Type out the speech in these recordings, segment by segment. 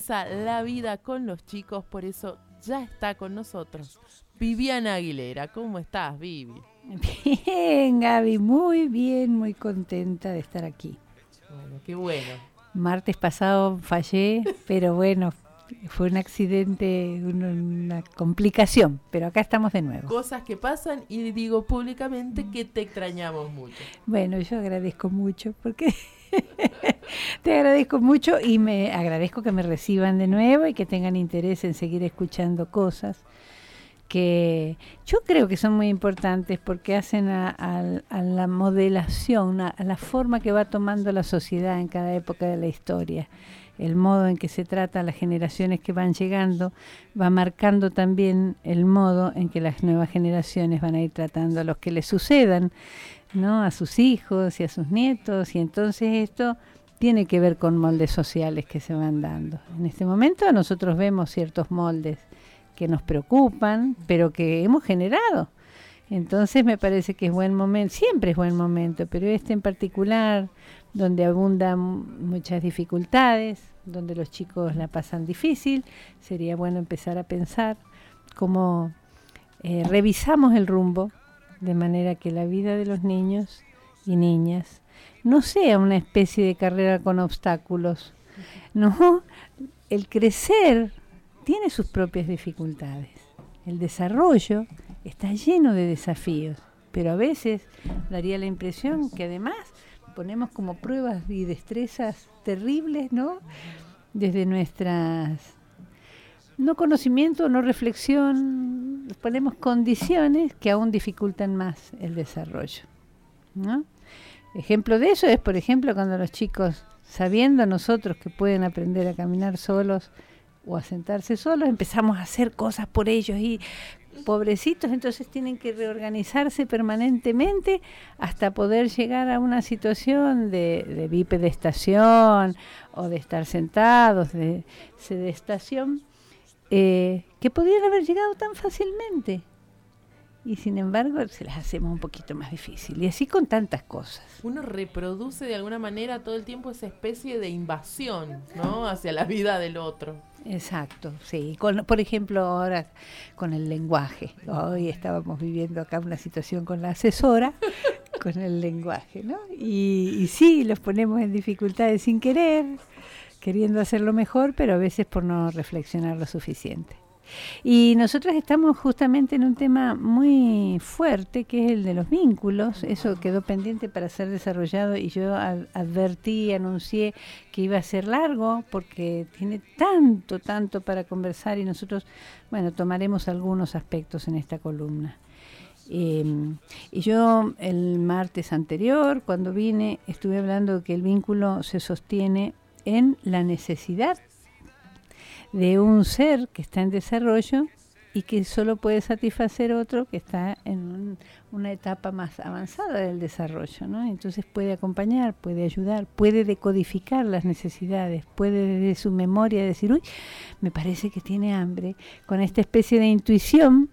comienza la vida con los chicos, por eso ya está con nosotros Viviana Aguilera. ¿Cómo estás, Vivi? Bien, Gaby, muy bien, muy contenta de estar aquí. Bueno, qué bueno. Martes pasado fallé, pero bueno, fue un accidente, una complicación, pero acá estamos de nuevo. Cosas que pasan y digo públicamente que te extrañamos mucho. Bueno, yo agradezco mucho porque te agradezco mucho y me agradezco que me reciban de nuevo y que tengan interés en seguir escuchando cosas que yo creo que son muy importantes porque hacen a la modelación, a la forma que va tomando la sociedad en cada época de la historia. El modo en que se trata a las generaciones que van llegando va marcando también el modo en que las nuevas generaciones van a ir tratando a los que les sucedan, ¿no? A sus hijos y a sus nietos, y entonces esto tiene que ver con moldes sociales que se van dando. En este momento nosotros vemos ciertos moldes que nos preocupan, pero que hemos generado. Entonces me parece que es buen momento, siempre es buen momento, pero este en particular, donde abundan muchas dificultades, donde los chicos la pasan difícil, sería bueno empezar a pensar cómo revisamos el rumbo, de manera que la vida de los niños y niñas no sea una especie de carrera con obstáculos. No, el crecer tiene sus propias dificultades. El desarrollo está lleno de desafíos, pero a veces daría la impresión que además ponemos como pruebas y destrezas terribles, ¿no? Desde nuestras no conocimiento, no reflexión, ponemos condiciones que aún dificultan más el desarrollo, ¿no? Ejemplo de eso es, por ejemplo, cuando los chicos, sabiendo nosotros que pueden aprender a caminar solos o a sentarse solos, empezamos a hacer cosas por ellos y pobrecitos, entonces tienen que reorganizarse permanentemente hasta poder llegar a una situación de bipedestación o de estar sentados, de sedestación, que podrían haber llegado tan fácilmente. Y sin embargo se las hacemos un poquito más difícil. Y así con tantas cosas. Uno reproduce de alguna manera todo el tiempo esa especie de invasión, ¿no? Hacia la vida del otro. Exacto, sí. Por ejemplo, ahora con el lenguaje. Hoy estábamos viviendo acá una situación con la asesora, con el lenguaje, ¿no? Y sí, los ponemos en dificultades sin querer, queriendo hacerlo mejor, pero a veces por no reflexionar lo suficiente. Y nosotros estamos justamente en un tema muy fuerte, que es el de los vínculos. Eso quedó pendiente para ser desarrollado y yo anuncié que iba a ser largo porque tiene tanto para conversar y nosotros, bueno, tomaremos algunos aspectos en esta columna. Y yo el martes anterior, cuando vine, estuve hablando de que el vínculo se sostiene en la necesidad de un ser que está en desarrollo y que solo puede satisfacer otro que está en una etapa más avanzada del desarrollo, ¿no? Entonces puede acompañar, puede ayudar, puede decodificar las necesidades, puede desde su memoria decir, uy, me parece que tiene hambre, con esta especie de intuición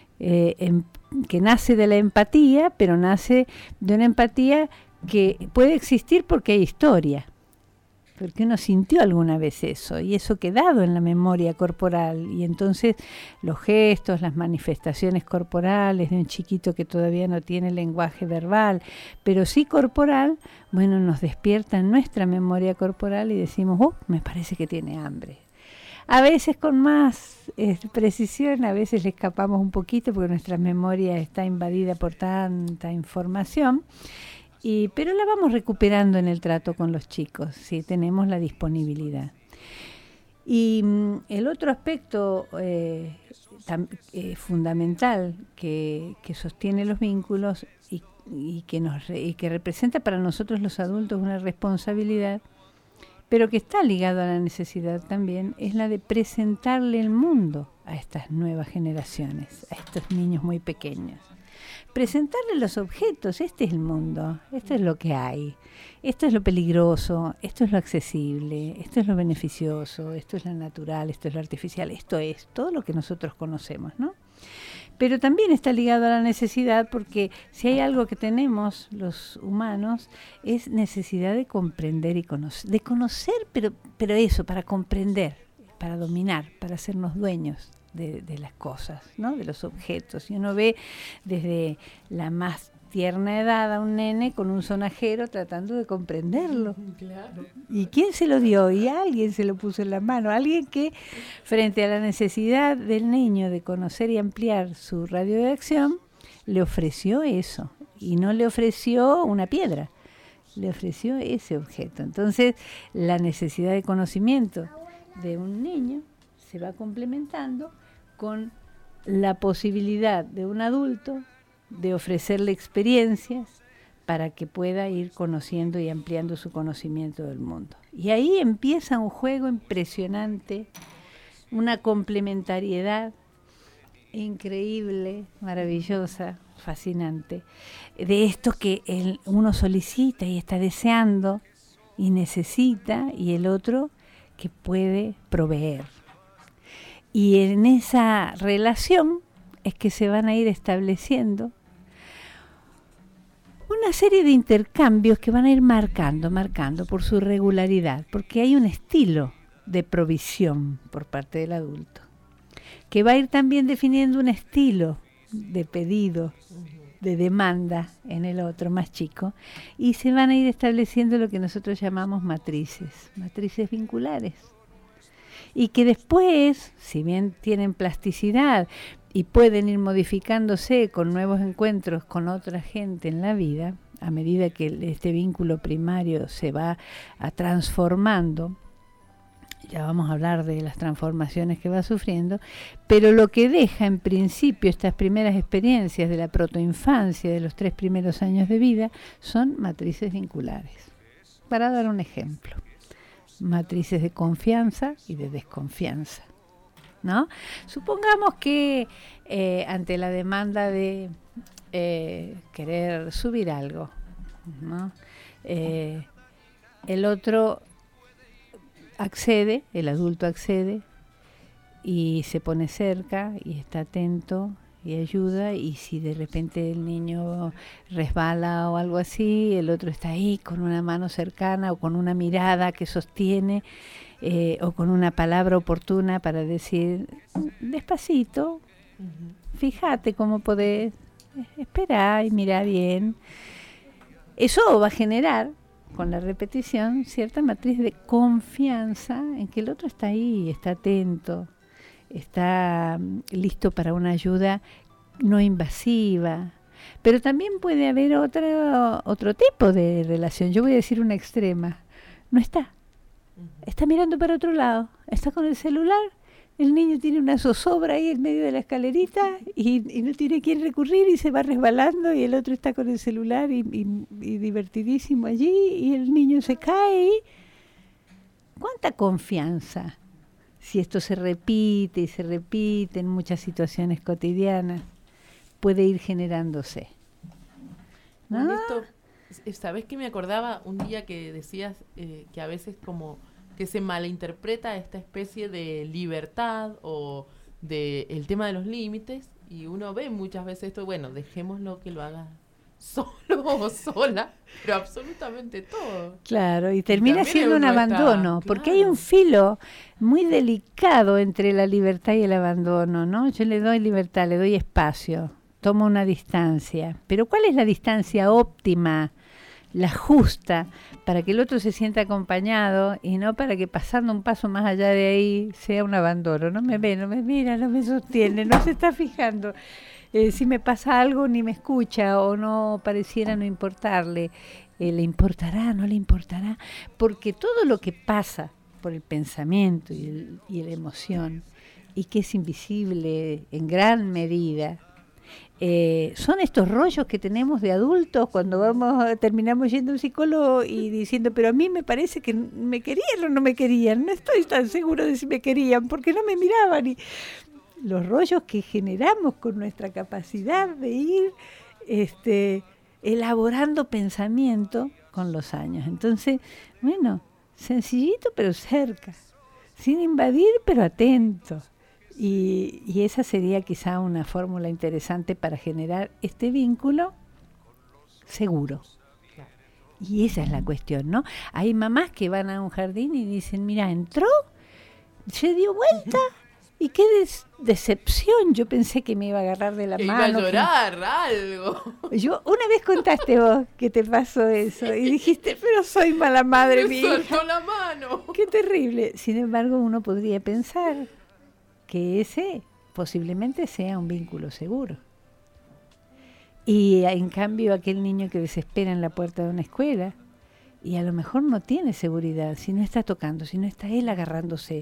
que nace de la empatía, pero nace de una empatía que puede existir porque hay historia. Porque uno sintió alguna vez eso, y eso quedado en la memoria corporal, y entonces los gestos, las manifestaciones corporales de un chiquito que todavía no tiene lenguaje verbal, pero sí corporal, bueno, nos despiertan nuestra memoria corporal y decimos, me parece que tiene hambre. A veces con más precisión, a veces le escapamos un poquito porque nuestra memoria está invadida por tanta información. Pero la vamos recuperando en el trato con los chicos, si tenemos la disponibilidad. Y el otro aspecto fundamental que sostiene los vínculos y que representa para nosotros los adultos una responsabilidad, pero que está ligado a la necesidad también, es la de presentarle el mundo a estas nuevas generaciones, a estos niños muy pequeños. Presentarle los objetos, este es el mundo, esto es lo que hay, esto es lo peligroso, esto es lo accesible, esto es lo beneficioso, esto es lo natural, esto es lo artificial, esto es todo lo que nosotros conocemos, ¿no? Pero también está ligado a la necesidad porque si hay algo que tenemos los humanos es necesidad de comprender y conocer, pero eso, para comprender. para dominar, para hacernos dueños de las cosas, ¿no? De los objetos. Y uno ve desde la más tierna edad a un nene con un sonajero tratando de comprenderlo. Claro. ¿Y quién se lo dio? Y alguien se lo puso en la mano. Alguien que, frente a la necesidad del niño de conocer y ampliar su radio de acción, le ofreció eso. Y no le ofreció una piedra, le ofreció ese objeto. Entonces, la necesidad de conocimiento de un niño se va complementando con la posibilidad de un adulto de ofrecerle experiencias para que pueda ir conociendo y ampliando su conocimiento del mundo. Y ahí empieza un juego impresionante, una complementariedad increíble, maravillosa, fascinante, de esto que uno solicita y está deseando y necesita, y el otro que puede proveer. Y en esa relación es que se van a ir estableciendo una serie de intercambios que van a ir marcando por su regularidad, porque hay un estilo de provisión por parte del adulto, que va a ir también definiendo un estilo de pedido, de demanda en el otro más chico, y se van a ir estableciendo lo que nosotros llamamos matrices vinculares, y que después, si bien tienen plasticidad y pueden ir modificándose con nuevos encuentros con otra gente en la vida, a medida que este vínculo primario se va transformando, ya vamos a hablar de las transformaciones que va sufriendo, pero lo que deja en principio estas primeras experiencias de la protoinfancia, de los 3 primeros años de vida, son matrices vinculares. Para dar un ejemplo, matrices de confianza y de desconfianza, ¿no? Supongamos que ante la demanda de querer subir algo, ¿no? El otro accede, el adulto accede y se pone cerca y está atento y ayuda, y si de repente el niño resbala o algo así, el otro está ahí con una mano cercana o con una mirada que sostiene o con una palabra oportuna para decir despacito, fíjate cómo podés, esperar y mirar bien. Eso va a generar con la repetición cierta matriz de confianza en que el otro está ahí, está atento, está listo para una ayuda no invasiva. Pero también puede haber otro tipo de relación. Yo voy a decir una extrema. No está. Está mirando para otro lado. Está con el celular. El niño tiene una zozobra ahí en medio de la escalerita y no tiene a quién recurrir y se va resbalando, y el otro está con el celular y divertidísimo allí, y el niño se cae. ¿Cuánta confianza? Si esto se repite y se repite en muchas situaciones cotidianas, puede ir generándose, ¿no? Con esto, ¿sabés qué me acordaba un día que decías que a veces como que se malinterpreta esta especie de libertad o de el tema de los límites, y uno ve muchas veces esto, bueno, dejémoslo que lo haga solo o sola, pero absolutamente todo. Claro, y termina siendo un uno abandono, está, porque claro, hay un filo muy delicado entre la libertad y el abandono, ¿no? Yo le doy libertad, le doy espacio, tomo una distancia, pero ¿cuál es la distancia óptima, la justa, para que el otro se sienta acompañado y no para que pasando un paso más allá de ahí sea un abandono? No me ve, no me mira, no me sostiene, no se está fijando. Si me pasa algo ni me escucha, o no pareciera no importarle. ¿Le importará, no le importará? Porque todo lo que pasa por el pensamiento y la emoción, y que es invisible en gran medida, son estos rollos que tenemos de adultos cuando terminamos yendo a un psicólogo y diciendo, pero a mí me parece que me querían o no me querían, no estoy tan seguro de si me querían porque no me miraban. Y los rollos que generamos con nuestra capacidad de ir elaborando pensamiento con los años. Entonces, bueno, sencillito pero cerca, sin invadir pero atento. Y esa sería quizá una fórmula interesante para generar este vínculo seguro. Y esa es la cuestión, ¿no? Hay mamás que van a un jardín y dicen, mira, entró, se dio vuelta y qué decepción. Yo pensé que me iba a agarrar de la que mano. Iba a llorar, algo. Yo una vez contaste vos que te pasó eso y dijiste, pero soy mala madre, mi hija. Me soltó la mano. Qué terrible. Sin embargo, uno podría pensar que ese posiblemente sea un vínculo seguro. Y en cambio aquel niño que desespera en la puerta de una escuela y a lo mejor no tiene seguridad, si no está tocando, si no está él agarrándose,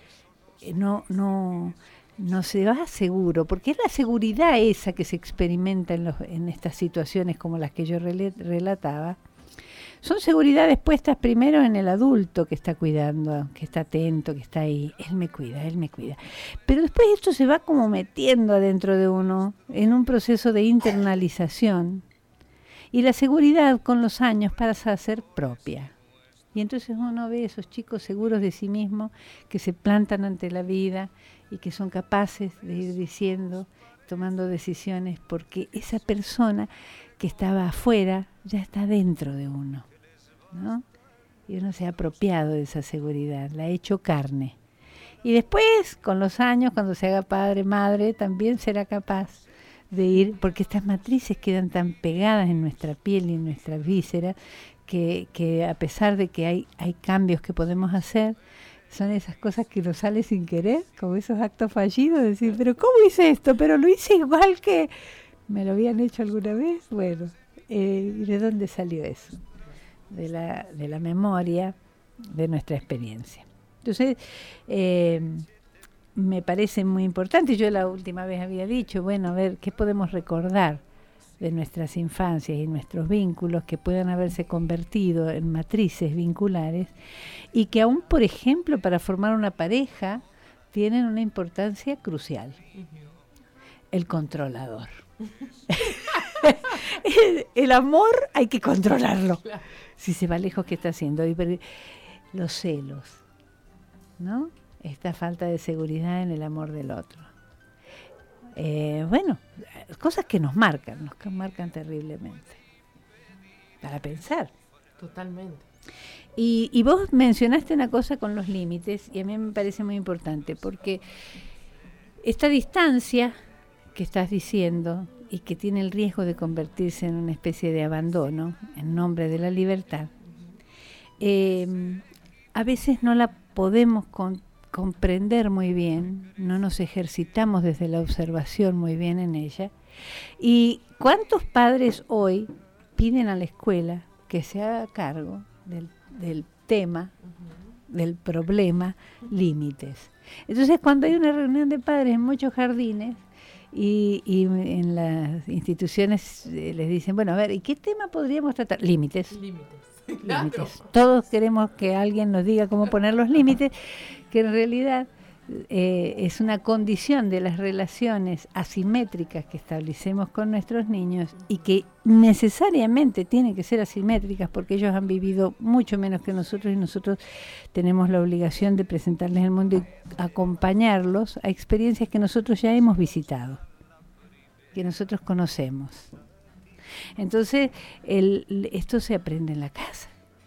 no se va seguro, porque es la seguridad esa que se experimenta en estas situaciones como las que yo relataba. Son seguridades puestas primero en el adulto que está cuidando, que está atento, que está ahí. Él me cuida, él me cuida. Pero después esto se va como metiendo adentro de uno en un proceso de internalización. Y la seguridad con los años pasa a ser propia. Y entonces uno ve esos chicos seguros de sí mismos que se plantan ante la vida y que son capaces de ir diciendo, tomando decisiones, porque esa persona que estaba afuera ya está dentro de uno, ¿no? Y uno se ha apropiado de esa seguridad, la ha hecho carne. Y después, con los años, cuando se haga padre, madre, también será capaz de ir, porque estas matrices quedan tan pegadas en nuestra piel y en nuestras vísceras, que a pesar de que hay cambios que podemos hacer, son esas cosas que nos sale sin querer, como esos actos fallidos, de decir, pero ¿cómo hice esto? Pero lo hice igual que me lo habían hecho alguna vez. Bueno, ¿de dónde salió eso? De la memoria, de nuestra experiencia. Entonces, me parece muy importante. Yo la última vez había dicho, bueno, a ver, ¿qué podemos recordar de nuestras infancias y nuestros vínculos que puedan haberse convertido en matrices vinculares y que aún, por ejemplo, para formar una pareja tienen una importancia crucial? El controlador. El amor hay que controlarlo. Si se va lejos, ¿qué está haciendo? Los celos, ¿no? Esta falta de seguridad en el amor del otro. Bueno, cosas que nos marcan terriblemente. Para pensar. Totalmente. Y vos mencionaste una cosa con los límites, y a mí me parece muy importante, porque esta distancia que estás diciendo y que tiene el riesgo de convertirse en una especie de abandono en nombre de la libertad, a veces no la podemos comprender muy bien, no nos ejercitamos desde la observación muy bien en ella. ¿Y cuántos padres hoy piden a la escuela que se haga cargo del tema, del problema, límites? Entonces, cuando hay una reunión de padres en muchos jardines y en las instituciones les dicen, bueno, a ver, ¿y qué tema podríamos tratar? Límites. Límites. Límites. Claro. Todos queremos que alguien nos diga cómo poner los límites, que en realidad es una condición de las relaciones asimétricas que establecemos con nuestros niños y que necesariamente tienen que ser asimétricas porque ellos han vivido mucho menos que nosotros y nosotros tenemos la obligación de presentarles el mundo y acompañarlos a experiencias que nosotros ya hemos visitado, que nosotros conocemos. Entonces, esto se aprende en la casa.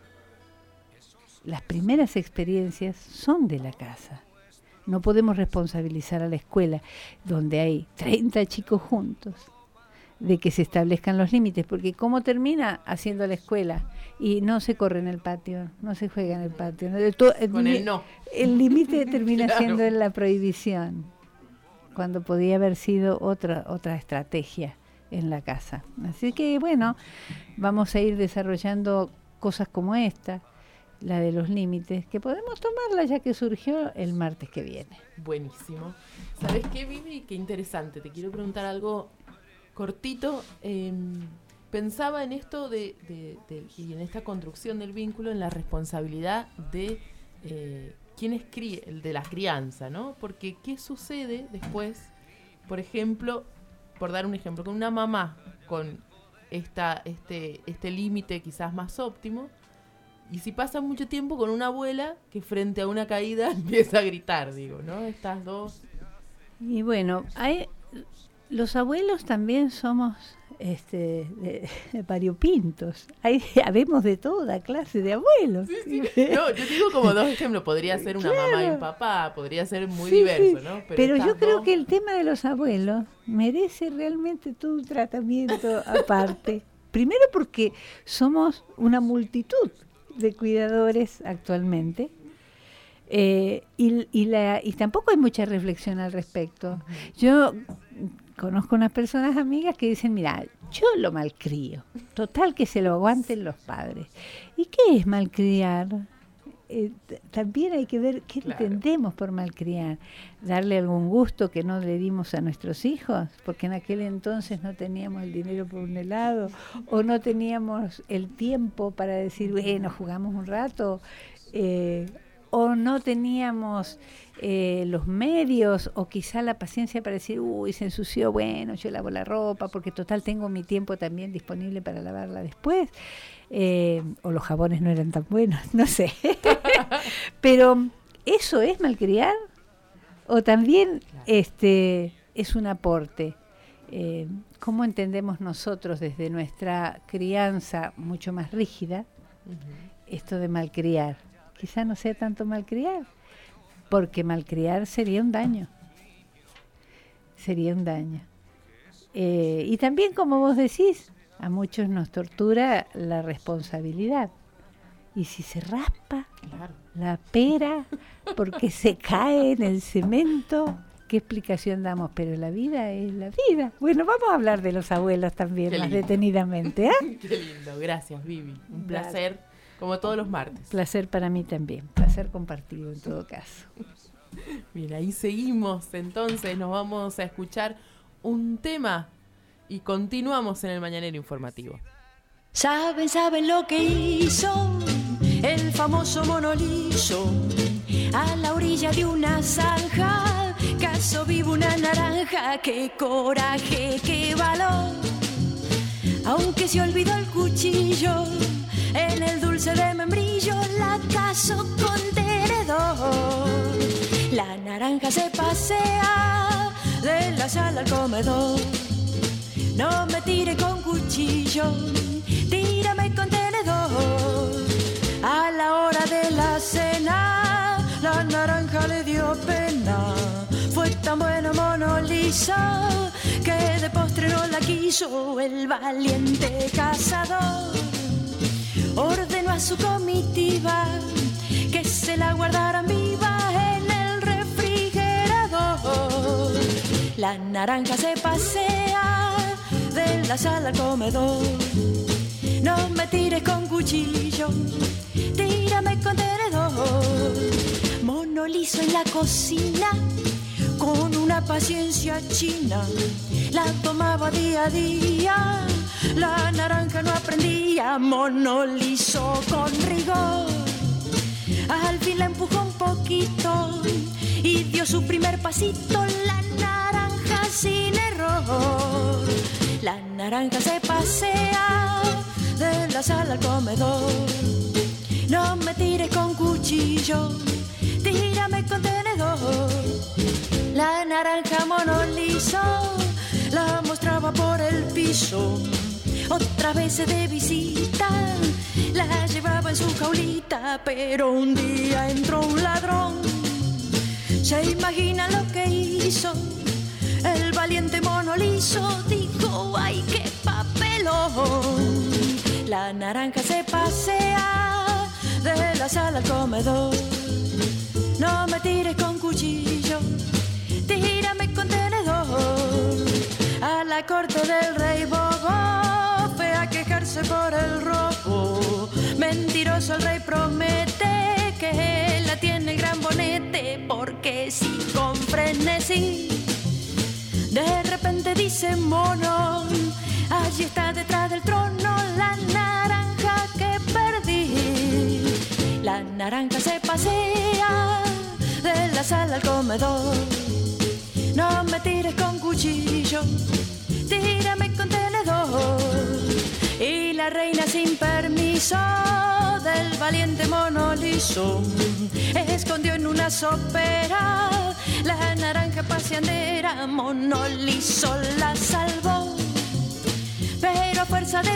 Las primeras experiencias son de la casa. No podemos responsabilizar a la escuela, donde hay 30 chicos juntos, de que se establezcan los límites, porque ¿cómo termina haciendo la escuela? Y no se corre en el patio, no se juega en el patio. Con el no. El límite termina Claro. siendo la prohibición, cuando podía haber sido otra estrategia en la casa. Así que bueno, vamos a ir desarrollando cosas como esta, la de los límites, que podemos tomarla ya que surgió el martes que viene. Buenísimo. ¿Sabes qué, Vivi? Qué interesante. Te quiero preguntar algo cortito. Pensaba en esto y en esta construcción del vínculo, en la responsabilidad de quién es el de la crianza, ¿no? Porque ¿qué sucede después, por ejemplo, por dar un ejemplo, con una mamá con este límite quizás más óptimo, y si pasa mucho tiempo con una abuela que frente a una caída empieza a gritar, digo, ¿no? Estas dos. Y bueno, los abuelos también somos variopintos. Habemos de toda clase de abuelos. Sí. No, yo digo como dos ejemplos. Podría ser una mamá y un papá, podría ser muy diverso, ¿no? Pero yo creo que el tema de los abuelos merece realmente todo un tratamiento aparte. Primero porque somos una multitud de cuidadores actualmente. Y tampoco hay mucha reflexión al respecto. Yo conozco unas personas amigas que dicen, mira, yo lo malcrio, total que se lo aguanten los padres. ¿Y qué es malcriar? También hay que ver qué entendemos por malcriar. Darle algún gusto que no le dimos a nuestros hijos, porque en aquel entonces no teníamos el dinero por un helado, o no teníamos el tiempo para decir, bueno, jugamos un rato, o no teníamos los medios, o quizá la paciencia para decir, uy, se ensució, bueno, yo lavo la ropa, porque total tengo mi tiempo también disponible para lavarla después, o los jabones no eran tan buenos, no sé. Pero, ¿eso es malcriar? ¿O también es un aporte? ¿Cómo entendemos nosotros desde nuestra crianza mucho más rígida esto de malcriar? Quizá no sea tanto malcriar, porque malcriar sería un daño. Y también, como vos decís, a muchos nos tortura la responsabilidad. Y si se raspa la pera porque se cae en el cemento, ¿qué explicación damos? Pero la vida es la vida. Bueno, vamos a hablar de los abuelos también más detenidamente. Qué lindo, gracias, Vivi. Un placer, como todos los martes. Placer para mí también, placer compartido en todo caso. Mira, ahí seguimos, entonces nos vamos a escuchar un tema y continuamos en el Mañanero Informativo. Saben lo que hizo el famoso mono liso a la orilla de una zanja, caso vivo una naranja, qué coraje, qué valor, aunque se olvidó el cuchillo en el dulce de membrillo, la caso con tenedor. La naranja se pasea de la sala al comedor. No me tire con cuchillo, tírame con tenedor. A la hora de la cena, la naranja le dio pena. Fue tan buena mono liso que de postre no la quiso el valiente cazador. Ordenó a su comitiva que se la guardaran viva en el refrigerador. La naranja se pasea de la sala al comedor. No me tires con cuchillo, tírame con tenedor. Mono liso en la cocina, con una paciencia china, la tomaba día a día. La naranja no aprendía, mono liso con rigor. Al fin la empujó un poquito y dio su primer pasito. La naranja sin error. La naranja se pasea de la sala al comedor. No me tires con cuchillo, tírame con tenedor. La naranja mono liso la mostraba por el piso. Otra vez de visita la llevaba en su jaulita, pero un día entró un ladrón. ¿Se imaginan lo que hizo? El valiente mono liso dijo, ¡ay, qué papelón! La naranja se pasea de la sala al comedor. No me tires con cuchillo, tírame con tenedor. A la corte del rey Bobo fue a quejarse por el robo. Mentiroso el rey promete que la tiene el gran bonete, porque si con frenesí de repente dice mono, allí está detrás del trono la naranja que perdí. La naranja se pasea de la sala al comedor. No me tires con cuchillo, tírame con tenedor. Y la reina sin permiso del valiente mono liso escondió en una sopera la naranja paseandera. Mono liso la salvó,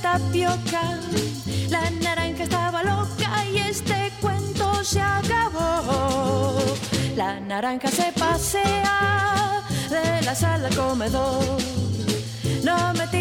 tapioca. La naranja estaba loca y este cuento se acabó. La naranja se pasea de la sala al comedor. No me